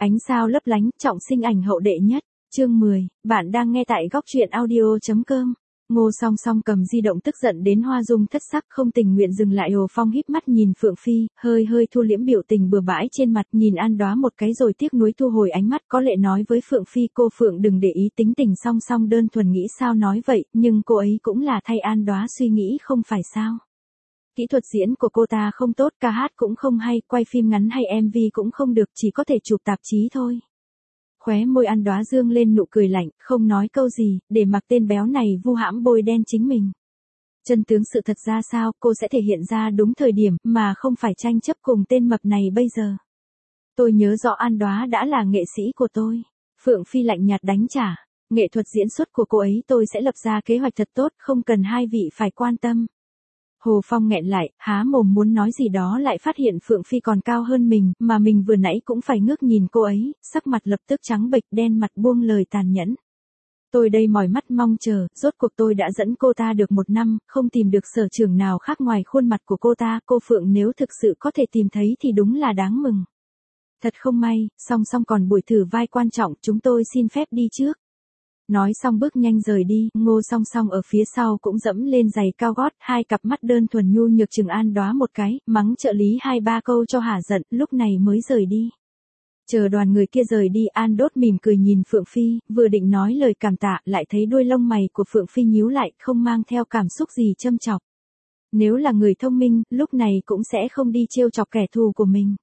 Ánh sao lấp lánh, trọng sinh ảnh hậu đệ nhất. Chương 10, bạn đang nghe tại góc truyện audio.com. Ngô Song Song cầm di động tức giận đến hoa dung thất sắc, không tình nguyện dừng lại. Hồ Phong híp mắt nhìn Phượng Phi, hơi thu liễm biểu tình bừa bãi trên mặt, nhìn An Đóa một cái rồi tiếc nuối thu hồi ánh mắt, có lệ nói với Phượng Phi: cô Phượng đừng để ý, tính tình Song Song đơn thuần nghĩ sao nói vậy, nhưng cô ấy cũng là thay An Đóa suy nghĩ không phải sao. Kỹ thuật diễn của cô ta không tốt, ca hát cũng không hay, quay phim ngắn hay MV cũng không được, chỉ có thể chụp tạp chí thôi. Khóe môi An Đóa dương lên nụ cười lạnh, không nói câu gì, để mặc tên béo này vu hãm bôi đen chính mình. Chân tướng sự thật ra sao, cô sẽ thể hiện ra đúng thời điểm, mà không phải tranh chấp cùng tên mập này bây giờ. Tôi nhớ rõ An Đóa đã là nghệ sĩ của tôi. Phượng Phi lạnh nhạt đánh trả. Nghệ thuật diễn xuất của cô ấy tôi sẽ lập ra kế hoạch thật tốt, không cần hai vị phải quan tâm. Hồ Phong nghẹn lại, há mồm muốn nói gì đó lại phát hiện Phượng Phi còn cao hơn mình, mà mình vừa nãy cũng phải ngước nhìn cô ấy, sắc mặt lập tức trắng bệch, đen mặt buông lời tàn nhẫn. Tôi đây mỏi mắt mong chờ, rốt cuộc tôi đã dẫn cô ta được 1 năm, không tìm được sở trường nào khác ngoài khuôn mặt của cô ta, cô Phượng nếu thực sự có thể tìm thấy thì đúng là đáng mừng. Thật không may, Song Song còn buổi thử vai quan trọng, chúng tôi xin phép đi trước. Nói xong bước nhanh rời đi, Ngô Song Song ở phía sau cũng dẫm lên giày cao gót, hai cặp mắt đơn thuần nhu nhược chừng An Đóa một cái, mắng trợ lý 2-3 câu cho hả giận, lúc này mới rời đi. Chờ đoàn người kia rời đi, An Đốt mỉm cười nhìn Phượng Phi, vừa định nói lời cảm tạ, lại thấy đuôi lông mày của Phượng Phi nhíu lại, không mang theo cảm xúc gì châm chọc. Nếu là người thông minh, lúc này cũng sẽ không đi trêu chọc kẻ thù của mình.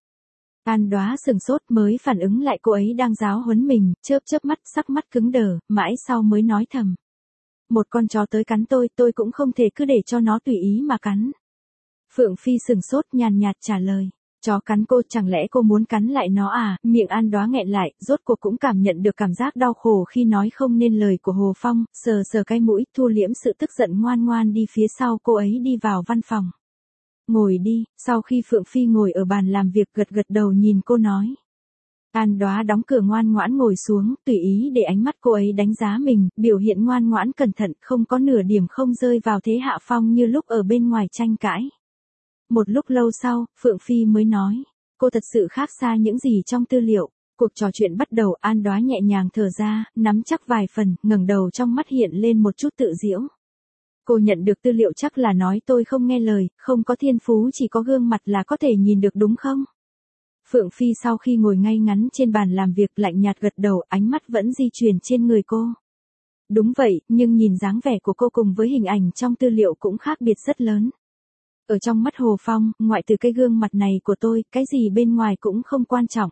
An Đóa sừng sốt mới phản ứng lại cô ấy đang giáo huấn mình, chớp mắt, sắc mắt cứng đờ, mãi sau mới nói thầm. Một con chó tới cắn tôi cũng không thể cứ để cho nó tùy ý mà cắn. Phượng Phi sừng sốt nhàn nhạt trả lời. Chó cắn cô, chẳng lẽ cô muốn cắn lại nó à? Miệng An Đóa nghẹn lại, rốt cuộc cũng cảm nhận được cảm giác đau khổ khi nói không nên lời của Hồ Phong, sờ cái mũi, thu liễm sự tức giận, ngoan đi phía sau cô ấy đi vào văn phòng. Ngồi đi, sau khi Phượng Phi ngồi ở bàn làm việc gật đầu nhìn cô nói. An Đóa đóng cửa ngoan ngoãn ngồi xuống, tùy ý để ánh mắt cô ấy đánh giá mình, biểu hiện ngoan ngoãn cẩn thận, không có nửa điểm không rơi vào thế hạ phong như lúc ở bên ngoài tranh cãi. Một lúc lâu sau, Phượng Phi mới nói, cô thật sự khác xa những gì trong tư liệu. Cuộc trò chuyện bắt đầu, An Đóa nhẹ nhàng thở ra, nắm chắc vài phần, ngẩng đầu trong mắt hiện lên một chút tự giễu. Cô nhận được tư liệu chắc là nói tôi không nghe lời, không có thiên phú, chỉ có gương mặt là có thể nhìn được đúng không? Phượng Phi sau khi ngồi ngay ngắn trên bàn làm việc lạnh nhạt gật đầu, ánh mắt vẫn di chuyển trên người cô. Đúng vậy, nhưng nhìn dáng vẻ của cô cùng với hình ảnh trong tư liệu cũng khác biệt rất lớn. Ở trong mắt Hồ Phong, ngoại trừ cái gương mặt này của tôi, cái gì bên ngoài cũng không quan trọng.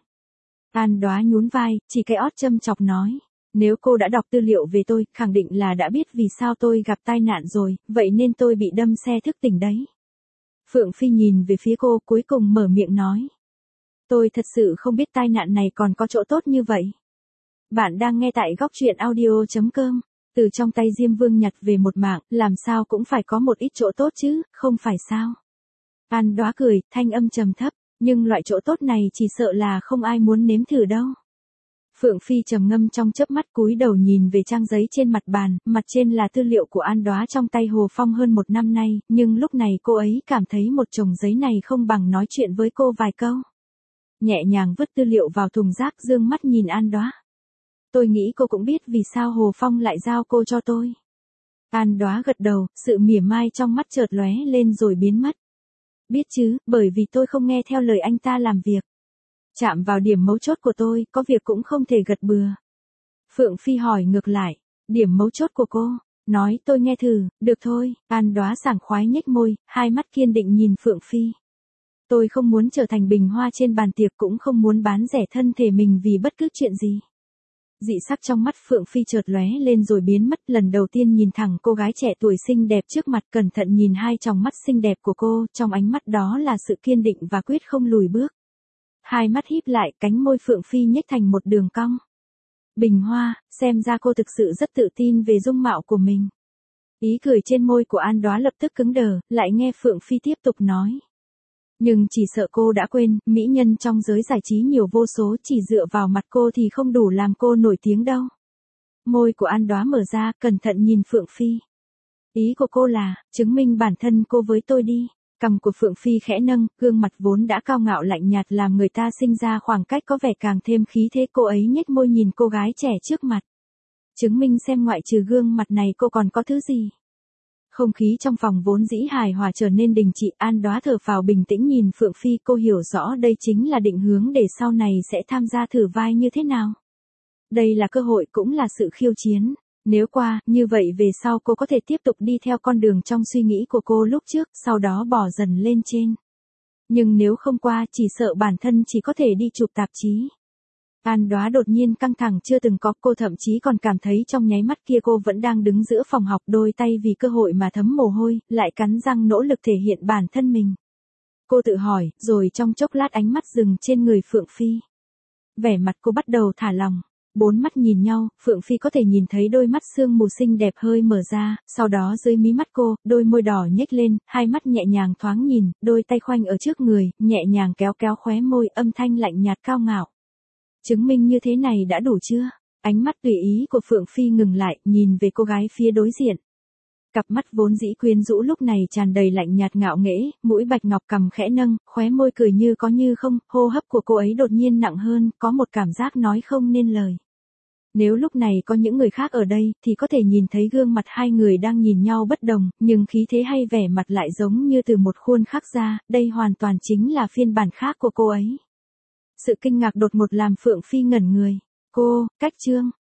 An Đóa nhún vai, chỉ cái ót châm chọc nói. Nếu cô đã đọc tư liệu về tôi, khẳng định là đã biết vì sao tôi gặp tai nạn rồi, vậy nên tôi bị đâm xe thức tỉnh đấy. Phượng Phi nhìn về phía cô, cuối cùng mở miệng nói. Tôi thật sự không biết tai nạn này còn có chỗ tốt như vậy. Bạn đang nghe tại góc truyện audio.com. Từ trong tay Diêm Vương nhặt về một mạng, làm sao cũng phải có một ít chỗ tốt chứ, không phải sao? An Đóa cười, thanh âm trầm thấp, nhưng loại chỗ tốt này chỉ sợ là không ai muốn nếm thử đâu. Phượng Phi trầm ngâm trong chớp mắt, cúi đầu nhìn về trang giấy trên mặt bàn, mặt trên là tư liệu của An Đóa trong tay Hồ Phong hơn 1 năm nay, nhưng lúc này cô ấy cảm thấy một chồng giấy này không bằng nói chuyện với cô vài câu. Nhẹ nhàng vứt tư liệu vào thùng rác, dương mắt nhìn An Đóa. Tôi nghĩ cô cũng biết vì sao Hồ Phong lại giao cô cho tôi. An Đóa gật đầu, sự mỉa mai trong mắt chợt lóe lên rồi biến mất. Biết chứ, bởi vì tôi không nghe theo lời anh ta làm việc. Chạm vào điểm mấu chốt của tôi, có việc cũng không thể gật bừa. Phượng Phi hỏi ngược lại, điểm mấu chốt của cô, nói tôi nghe thử, được thôi. An Đóa sảng khoái nhếch môi, hai mắt kiên định nhìn Phượng Phi. Tôi không muốn trở thành bình hoa trên bàn tiệc, cũng không muốn bán rẻ thân thể mình vì bất cứ chuyện gì. Dị sắc trong mắt Phượng Phi chợt lóe lên rồi biến mất, lần đầu tiên nhìn thẳng cô gái trẻ tuổi xinh đẹp trước mặt, cẩn thận nhìn hai tròng mắt xinh đẹp của cô, trong ánh mắt đó là sự kiên định và quyết không lùi bước. Hai mắt híp lại, cánh môi Phượng Phi nhếch thành một đường cong. Bình hoa, xem ra cô thực sự rất tự tin về dung mạo của mình. Ý cười trên môi của An Đóa lập tức cứng đờ, lại nghe Phượng Phi tiếp tục nói. Nhưng chỉ sợ cô đã quên, mỹ nhân trong giới giải trí nhiều vô số, chỉ dựa vào mặt cô thì không đủ làm cô nổi tiếng đâu. Môi của An Đóa mở ra, cẩn thận nhìn Phượng Phi. Ý của cô là, chứng minh bản thân cô với tôi đi. Cằm của Phượng Phi khẽ nâng, gương mặt vốn đã cao ngạo lạnh nhạt làm người ta sinh ra khoảng cách có vẻ càng thêm khí thế. Cô ấy nhếch môi nhìn cô gái trẻ trước mặt. Chứng minh xem ngoại trừ gương mặt này cô còn có thứ gì. Không khí trong phòng vốn dĩ hài hòa trở nên đình trệ. An Đóa thở phào bình tĩnh nhìn Phượng Phi, cô hiểu rõ đây chính là định hướng để sau này sẽ tham gia thử vai như thế nào. Đây là cơ hội cũng là sự khiêu chiến. Nếu qua, như vậy về sau cô có thể tiếp tục đi theo con đường trong suy nghĩ của cô lúc trước, sau đó bỏ dần lên trên. Nhưng nếu không qua, chỉ sợ bản thân chỉ có thể đi chụp tạp chí. An Đóa đột nhiên căng thẳng chưa từng có, cô thậm chí còn cảm thấy trong nháy mắt kia cô vẫn đang đứng giữa phòng học, đôi tay vì cơ hội mà thấm mồ hôi, lại cắn răng nỗ lực thể hiện bản thân mình. Cô tự hỏi, rồi trong chốc lát ánh mắt dừng trên người Phượng Phi. Vẻ mặt cô bắt đầu thả lỏng. Bốn mắt nhìn nhau, Phượng Phi có thể nhìn thấy đôi mắt sương mù xinh đẹp hơi mở ra, sau đó dưới mí mắt cô, đôi môi đỏ nhếch lên, hai mắt nhẹ nhàng thoáng nhìn, đôi tay khoanh ở trước người, nhẹ nhàng kéo kéo khóe môi, âm thanh lạnh nhạt cao ngạo. Chứng minh như thế này đã đủ chưa? Ánh mắt tùy ý của Phượng Phi ngừng lại, nhìn về cô gái phía đối diện. Cặp mắt vốn dĩ quyến rũ lúc này tràn đầy lạnh nhạt ngạo nghễ, mũi bạch ngọc cằm khẽ nâng, khóe môi cười như có như không, hô hấp của cô ấy đột nhiên nặng hơn, có một cảm giác nói không nên lời. Nếu lúc này có những người khác ở đây, thì có thể nhìn thấy gương mặt hai người đang nhìn nhau bất đồng, nhưng khí thế hay vẻ mặt lại giống như từ một khuôn khác ra, đây hoàn toàn chính là phiên bản khác của cô ấy. Sự kinh ngạc đột ngột làm Phượng Phi ngẩn người. Cô, Cách Trương,